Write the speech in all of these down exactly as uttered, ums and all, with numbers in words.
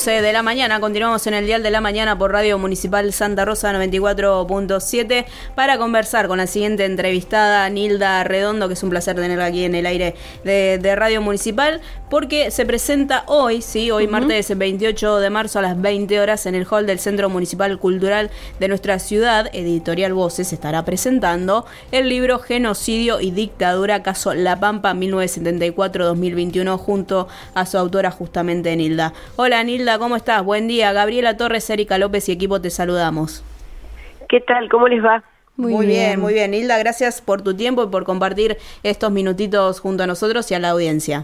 once de la mañana. Continuamos en el Dial de la Mañana por Radio Municipal Santa Rosa noventa y cuatro punto siete para conversar con la siguiente entrevistada, Nilda Redondo, que es un placer tenerla aquí en el aire de, de Radio Municipal, porque se presenta hoy, sí, hoy uh-huh. martes veintiocho de marzo a las veinte horas en el hall del Centro Municipal Cultural de nuestra ciudad. Editorial Voces estará presentando el libro Genocidio y Dictadura, caso La Pampa mil novecientos setenta y cuatro a dos mil veintiuno, junto a su autora justamente Nilda. Hola Nilda, ¿cómo estás? Buen día. Gabriela Torres, Erika López y equipo te saludamos. ¿Qué tal? ¿Cómo les va? Muy, muy bien. bien, muy bien. Nilda, gracias por tu tiempo y por compartir estos minutitos junto a nosotros y a la audiencia.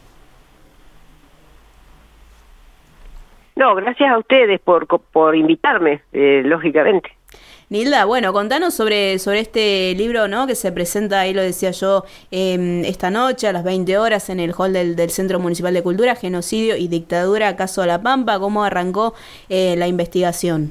No, gracias a ustedes por, por invitarme, eh, lógicamente. Nilda, bueno, contanos sobre, sobre este libro, ¿no? Que se presenta, ahí lo decía yo, eh, esta noche a las veinte horas en el hall del, del Centro Municipal de Cultura, Genocidio y Dictadura, caso La Pampa. ¿Cómo arrancó eh, la investigación?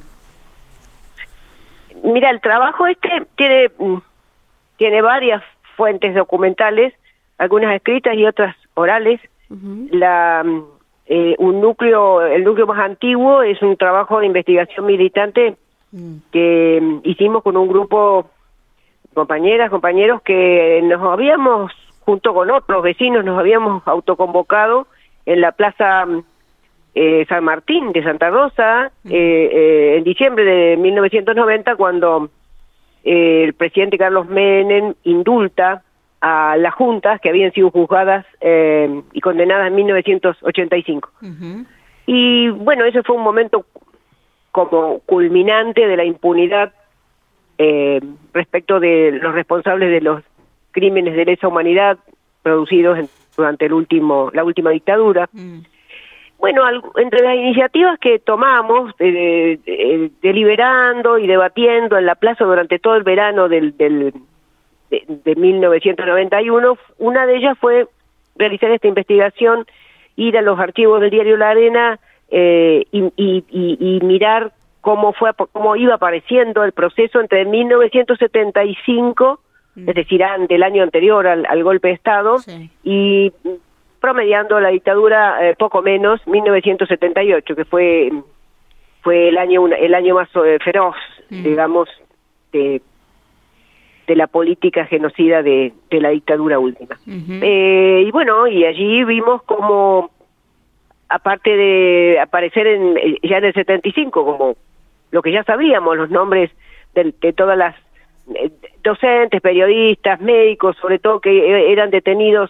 Mira, el trabajo este tiene, tiene varias fuentes documentales, algunas escritas y otras orales. Uh-huh. La, eh, un núcleo, el núcleo más antiguo es un trabajo de investigación militante que hicimos con un grupo de compañeras, compañeros que nos habíamos, junto con otros vecinos, nos habíamos autoconvocado en la Plaza eh, San Martín de Santa Rosa, eh, eh, en diciembre de mil novecientos noventa, cuando eh, el presidente Carlos Menem indulta a las juntas que habían sido juzgadas eh, y condenadas en mil novecientos ochenta y cinco. Uh-huh. Y bueno, ese fue un momento como culminante de la impunidad eh, respecto de los responsables de los crímenes de lesa humanidad producidos en, durante el último la última dictadura. Mm. Bueno, al, entre las iniciativas que tomamos, eh, eh, deliberando y debatiendo en la plaza durante todo el verano del, del de, de mil novecientos noventa y uno, una de ellas fue realizar esta investigación, ir a los archivos del diario La Arena, Eh, y, y, y, y mirar cómo fue cómo iba apareciendo el proceso entre mil novecientos setenta y cinco, mm. es decir, ante el año anterior al, al golpe de Estado, sí. y promediando la dictadura eh, poco menos, mil novecientos setenta y ocho, que fue fue el año el año más eh, feroz, mm. digamos, de, de la política genocida de, de la dictadura última. Uh-huh. Eh, y bueno, y allí vimos cómo, aparte de aparecer en ya en el setenta y cinco, como lo que ya sabíamos, los nombres de, de todas las eh, docentes, periodistas, médicos, sobre todo, que eran detenidos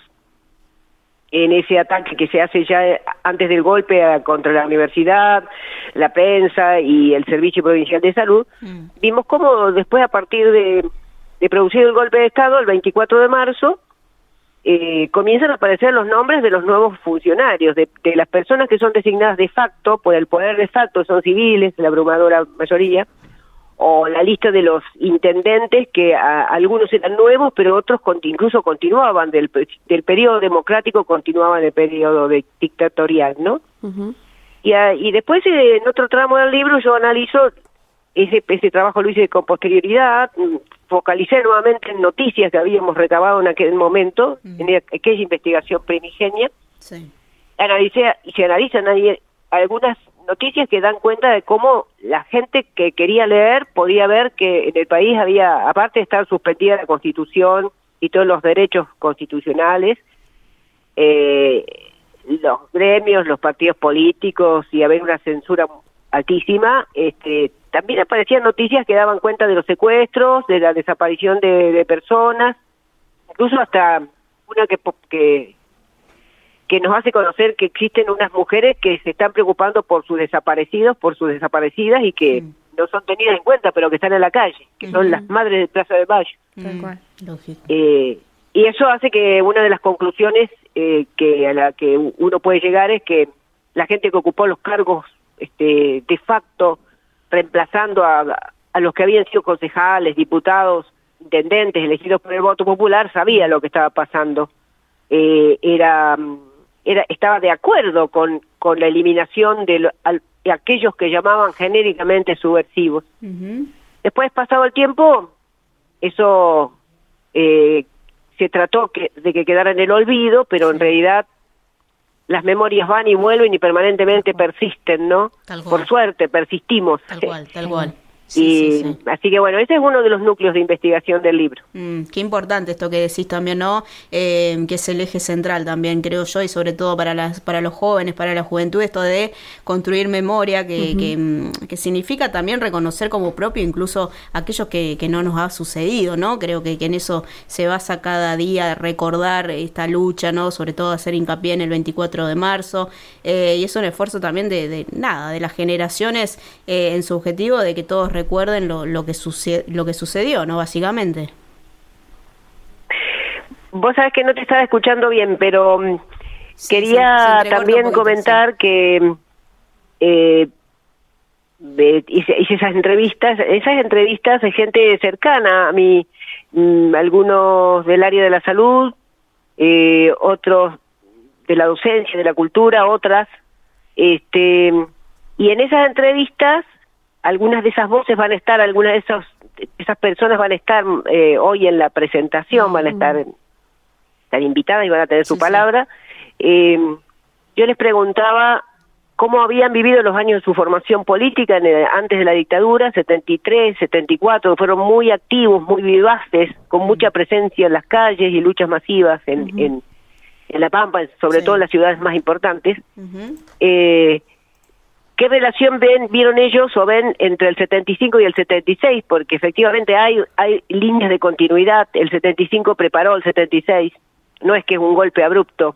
en ese ataque que se hace ya antes del golpe a, contra la universidad, la prensa y el Servicio Provincial de Salud, mm. vimos cómo después, a partir de, de producido el golpe de Estado, el veinticuatro de marzo, Eh, comienzan a aparecer los nombres de los nuevos funcionarios, de, de las personas que son designadas de facto, por el poder de facto, son civiles, la abrumadora mayoría, o la lista de los intendentes, que a, algunos eran nuevos, pero otros con, incluso continuaban del, del periodo democrático, continuaban el periodo de, dictatorial, ¿no? Uh-huh. Y, a, y después, eh, en otro tramo del libro, yo analizo, ese, ese trabajo lo hice con posterioridad, focalicé nuevamente en noticias que habíamos recabado en aquel momento, mm. en aquella investigación primigenia. Sí. Analicé, y se analizan ahí algunas noticias que dan cuenta de cómo la gente que quería leer podía ver que en el país había, aparte de estar suspendida la Constitución y todos los derechos constitucionales, eh, los gremios, los partidos políticos, y haber una censura altísima, este también aparecían noticias que daban cuenta de los secuestros, de la desaparición de, de personas, incluso hasta una que, que que nos hace conocer que existen unas mujeres que se están preocupando por sus desaparecidos, por sus desaparecidas, y que sí. no son tenidas en cuenta, pero que están en la calle, que uh-huh. son las madres de Plaza de Mayo. Uh-huh. Eh, y eso hace que una de las conclusiones eh, que a la que uno puede llegar es que la gente que ocupó los cargos este, de facto, reemplazando a, a los que habían sido concejales, diputados, intendentes elegidos por el voto popular, sabía lo que estaba pasando. Eh, era, era estaba de acuerdo con, con la eliminación de, lo, al, de aquellos que llamaban genéricamente subversivos. Uh-huh. Después, pasado el tiempo, eso eh, se trató que, de que quedara en el olvido, pero sí. en realidad las memorias van y vuelven y permanentemente persisten, ¿no? Tal cual. Por suerte, persistimos. Tal cual, tal cual. Sí, y, sí, sí. Así que bueno, ese es uno de los núcleos de investigación del libro. Mm, qué importante esto que decís también, ¿no? Eh, que es el eje central también, creo yo, y sobre todo para las para los jóvenes, para la juventud, esto de construir memoria, que, uh-huh. que, que significa también reconocer como propio incluso aquellos que, que no nos ha sucedido, ¿no? Creo que, que en eso se basa cada día, recordar esta lucha, ¿no? Sobre todo hacer hincapié en el veinticuatro de marzo, eh, y es un esfuerzo también de, de nada, de las generaciones eh, en su objetivo de que todos recuerden lo, lo que sucede, lo que sucedió, ¿no? Básicamente. Vos sabés que no te estaba escuchando bien, pero sí, quería se, se también poquito, comentar sí. que eh, de, hice, hice esas entrevistas, esas entrevistas de gente cercana a mí, mmm, algunos del área de la salud, eh, otros de la docencia, de la cultura, otras, este, y en esas entrevistas algunas de esas voces van a estar, algunas de esos, esas personas van a estar eh, hoy en la presentación, mm, van a estar, estar invitadas y van a tener su sí, palabra. Sí. Eh, yo les preguntaba cómo habían vivido los años de su formación política en el, antes de la dictadura, setenta y tres, setenta y cuatro, fueron muy activos, muy vivaces, con mm. mucha presencia en las calles y luchas masivas en, uh-huh. en, en La Pampa, sobre sí. todo en las ciudades más importantes. Uh-huh. Eh, ¿Qué relación ven, vieron ellos o ven entre el setenta y cinco y el setenta y seis? Porque efectivamente hay hay líneas de continuidad. El setenta y cinco preparó el setenta y seis. No es que es un golpe abrupto.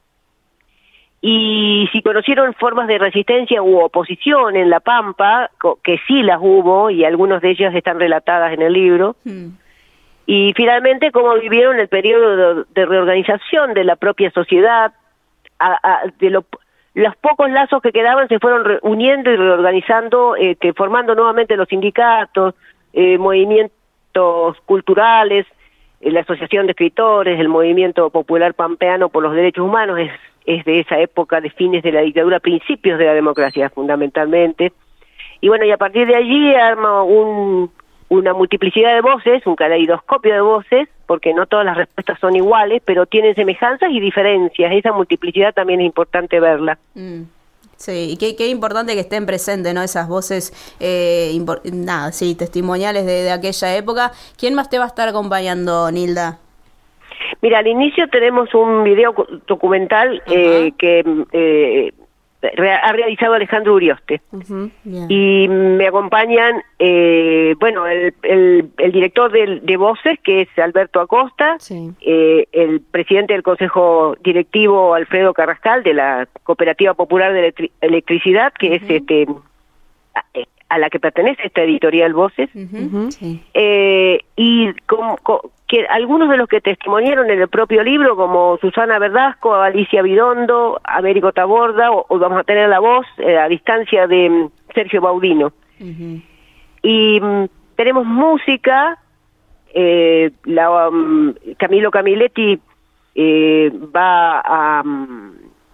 Y si conocieron formas de resistencia u oposición en La Pampa, que sí las hubo, y algunas de ellas están relatadas en el libro. Hmm. Y finalmente, cómo vivieron el periodo de, de reorganización de la propia sociedad, a, a, de lo... Los pocos lazos que quedaban se fueron uniendo y reorganizando, eh, que formando nuevamente los sindicatos, eh, movimientos culturales, eh, la Asociación de Escritores, el Movimiento Popular Pampeano por los Derechos Humanos, es, es de esa época de fines de la dictadura, principios de la democracia fundamentalmente. Y bueno, y a partir de allí arma un, una multiplicidad de voces, un caleidoscopio de voces, porque no todas las respuestas son iguales, pero tienen semejanzas y diferencias. Esa multiplicidad también es importante verla. Mm. Sí, y qué, qué importante que estén presentes, ¿no? Esas voces, eh, impor- nada, sí, testimoniales de, de aquella época. ¿Quién más te va a estar acompañando, Nilda? Mira, al inicio tenemos un video documental eh, que eh, ha realizado Alejandro Urioste. Uh-huh, yeah. Y me acompañan, eh, bueno, el, el, el director de, de Voces, que es Alberto Acosta, sí. eh, el presidente del Consejo Directivo, Alfredo Carrascal, de la Cooperativa Popular de Electri- Electricidad, que uh-huh. es este a, a la que pertenece esta editorial Voces. Uh-huh, sí. eh, y como, como, que algunos de los que testimoniaron en el propio libro, como Susana Verdasco, Alicia Bidondo, Américo Taborda, o, o vamos a tener la voz eh, a distancia de um, Sergio Baudino. Uh-huh. Y um, tenemos música, eh, la, um, Camilo Camiletti eh, va a, um,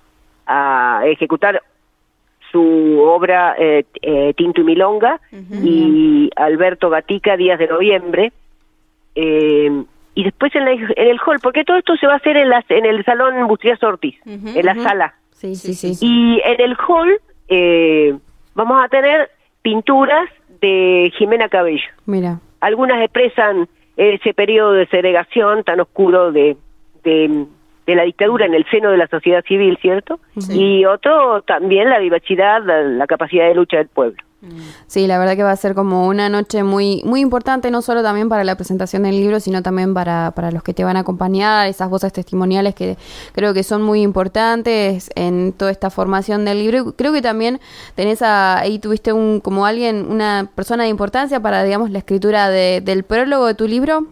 a ejecutar su obra eh, eh, Tinto y Milonga, uh-huh. y Alberto Gatica, Días de Noviembre. Eh, y después en, la, en el hall, porque todo esto se va a hacer en, las, en el Salón Bustrias Ortiz, uh-huh, en la uh-huh. sala. Sí, sí, sí. Y en el hall eh, vamos a tener pinturas de Jimena Cabello. Mira. Algunas expresan ese periodo de segregación tan oscuro de, de, de la dictadura en el seno de la sociedad civil, ¿cierto? Sí. Y otro también la vivacidad, la, la capacidad de lucha del pueblo. Sí, la verdad que va a ser como una noche muy muy importante, no solo también para la presentación del libro, sino también para, para los que te van a acompañar, esas voces testimoniales que creo que son muy importantes en toda esta formación del libro. Creo que también tenés a, ahí tuviste un como alguien, una persona de importancia para, digamos, la escritura de, del prólogo de tu libro.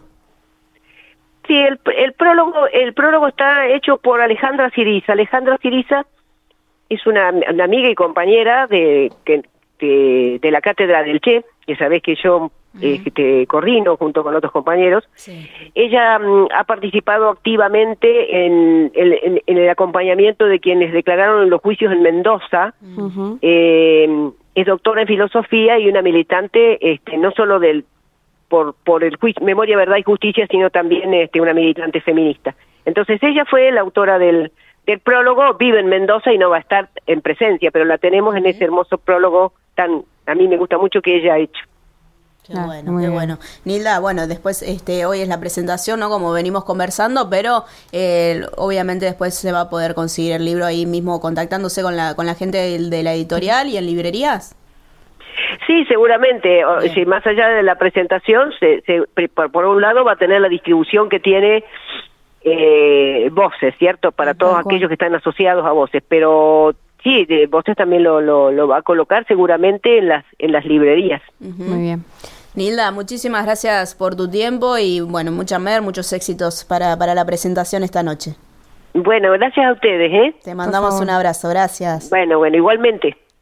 Sí, el, el prólogo el prólogo está hecho por Alejandra Ciriza. Alejandra Ciriza es una, una amiga y compañera de que De, de la cátedra del Che, que sabés que yo uh-huh. eh, te coordino junto con otros compañeros. Sí. Ella um, ha participado activamente en, en, en el acompañamiento de quienes declararon en los juicios en Mendoza. Uh-huh. Eh, es doctora en filosofía y una militante, este, no solo del por por el juicio, Memoria, Verdad y Justicia, sino también este, una militante feminista. Entonces ella fue la autora del del prólogo vive en Mendoza y no va a estar en presencia, pero la tenemos en ese hermoso prólogo tan, a mí me gusta mucho que ella ha hecho. Qué ah, bueno, qué bien. bueno. Nilda, bueno, después este hoy es la presentación, ¿no? Como venimos conversando, pero eh, obviamente después se va a poder conseguir el libro ahí mismo contactándose con la con la gente de, de la editorial y en librerías. Sí, seguramente. Si más allá de la presentación, se, se, por, por un lado va a tener la distribución que tiene eh, Voces, ¿cierto? Para todos Tal aquellos cual. que están asociados a Voces, pero sí, de Voces también lo, lo, lo va a colocar seguramente en las en las librerías. Uh-huh. Muy bien. Nilda, muchísimas gracias por tu tiempo y bueno, mucha mer, muchos éxitos para, para la presentación esta noche. Bueno, gracias a ustedes, ¿eh? Te mandamos un abrazo, gracias. Bueno, bueno, igualmente.